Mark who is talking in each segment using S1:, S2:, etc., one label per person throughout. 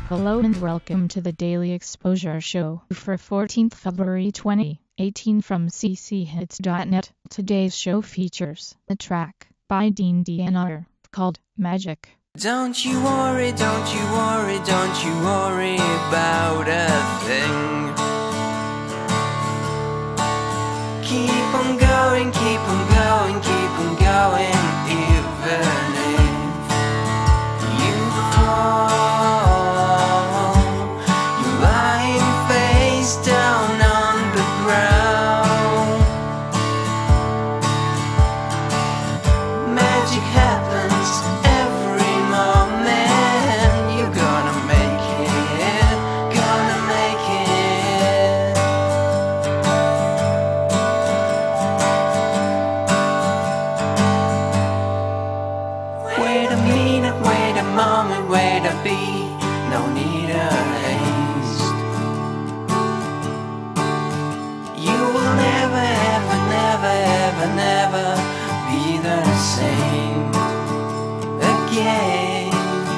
S1: Hello and welcome to the Daily Exposure Show for 14th February 2018 from cchits.net. Today's show features a track by Dean DNR called Magic.
S2: Don't you worry, don't you worry, don't you worry about a thing. Keep on going, keep on going, keep on going, even if you fall. You're lying face down on the ground. Magic happens every moment. You're gonna make it, gonna make it. Wait a minute, wait a moment, wait a beat. No need of haste. You will never, ever, never, ever, never be the same again.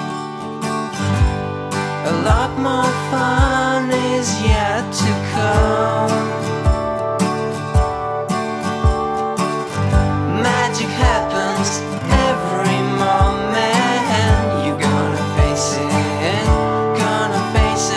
S2: A lot more fun is yet to come. Magic happens every moment. You're gonna face it, gonna face it.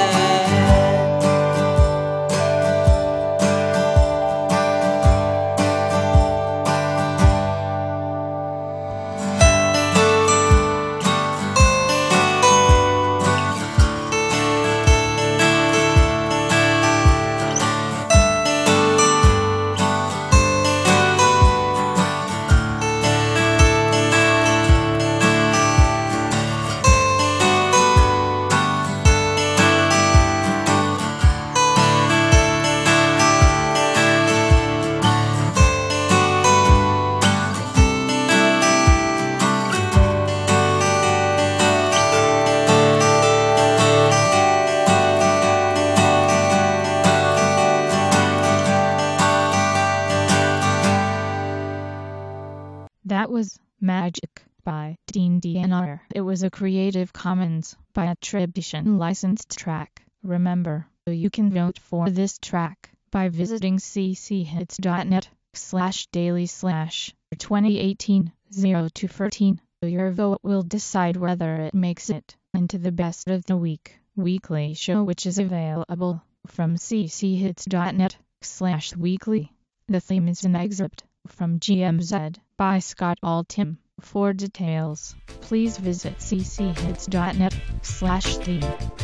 S1: That was Magic by Dean DNR. It was a Creative Commons by attribution licensed track. Remember, you can vote for this track by visiting cchits.net/daily/2018-02-13. Your vote will decide whether it makes it into the Best of the Week weekly show, which is available from cchits.net/weekly. The theme is an excerpt from GMZ by Scott Altham. For details, please visit cchits.net/theme.